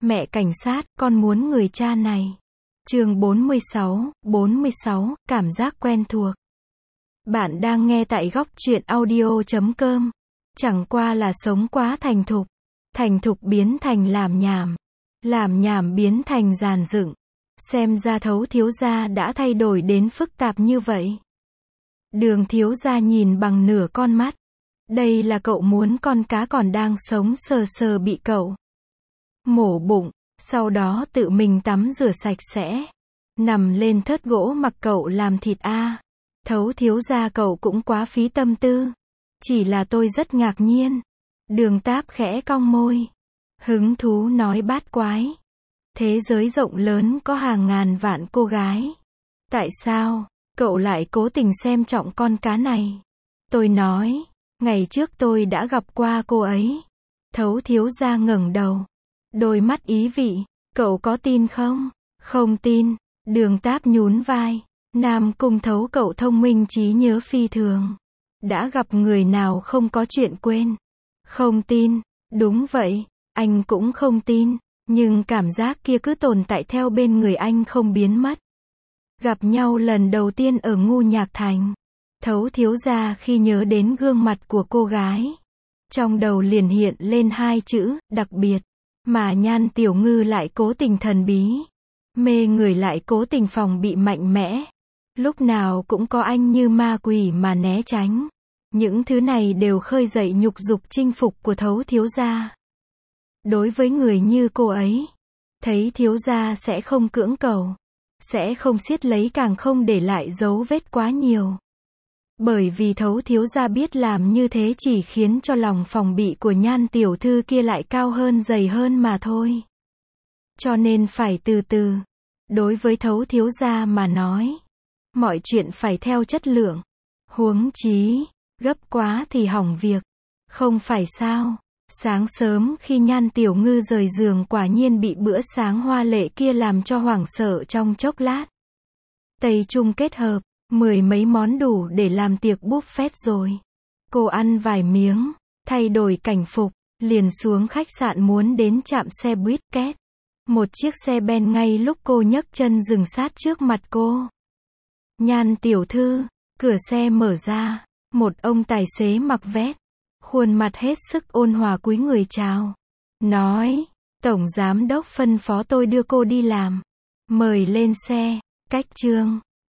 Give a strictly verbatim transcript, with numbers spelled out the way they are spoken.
Mẹ cảnh sát, con muốn người cha này. Chương bốn mươi sáu, bốn mươi sáu, cảm giác quen thuộc. Bạn đang nghe tại góc truyện audio chấm com. Chẳng qua là sống quá thành thục. Thành thục biến thành làm nhảm. Làm nhảm biến thành dàn dựng. Xem ra Thấu thiếu gia đã thay đổi đến phức tạp như vậy. Đường thiếu gia nhìn bằng nửa con mắt. Đây là cậu muốn con cá còn đang sống sờ sờ bị cậu mổ bụng, sau đó tự mình tắm rửa sạch sẽ, nằm lên thớt gỗ mặc cậu làm thịt a. À. Thấu thiếu gia cậu cũng quá phí tâm tư. Chỉ là tôi rất ngạc nhiên. Đường Táp khẽ cong môi. Hứng thú nói bát quái. Thế giới rộng lớn có hàng ngàn vạn cô gái. Tại sao, cậu lại cố tình xem trọng con cá này? Tôi nói, ngày trước tôi đã gặp qua cô ấy. Thấu thiếu gia ngẩng đầu. Đôi mắt ý vị, cậu có tin không? Không tin. Đường Táp nhún vai. Nam Cung Thấu cậu thông minh trí nhớ phi thường. Đã gặp người nào không có chuyện quên? Không tin. Đúng vậy, anh cũng không tin. Nhưng cảm giác kia cứ tồn tại theo bên người anh không biến mất. Gặp nhau lần đầu tiên ở Ngu Nhạc Thành. Thấu thiếu gia khi nhớ đến gương mặt của cô gái, trong đầu liền hiện lên hai chữ, đặc biệt. Mà Nhan Tiểu Ngư lại cố tình thần bí. Mê người lại cố tình phòng bị mạnh mẽ. Lúc nào cũng có anh như ma quỷ mà né tránh. Những thứ này đều khơi dậy nhục dục chinh phục của Thấu thiếu gia. Đối với người như cô ấy, thấy thiếu gia sẽ không cưỡng cầu, sẽ không siết lấy, càng không để lại dấu vết quá nhiều. Bởi vì Thấu thiếu gia biết làm như thế chỉ khiến cho lòng phòng bị của Nhan tiểu thư kia lại cao hơn dày hơn mà thôi. Cho nên phải từ từ. Đối với Thấu thiếu gia mà nói, mọi chuyện phải theo chất lượng. Huống chí, gấp quá thì hỏng việc. Không phải sao? Sáng sớm khi Nhan Tiểu Ngư rời giường quả nhiên bị bữa sáng hoa lệ kia làm cho hoảng sợ trong chốc lát. Tây Trung kết hợp, mười mấy món đủ để làm tiệc buffet rồi. Cô ăn vài miếng, thay đổi cảnh phục, liền xuống khách sạn muốn đến trạm xe buýt két. Một chiếc xe ben ngay lúc cô nhấc chân dừng sát trước mặt cô. Nhan tiểu thư, cửa xe mở ra, một ông tài xế mặc vest, khuôn mặt hết sức ôn hòa cúi người chào. Nói, tổng giám đốc phân phó tôi đưa cô đi làm. Mời lên xe. Cách chương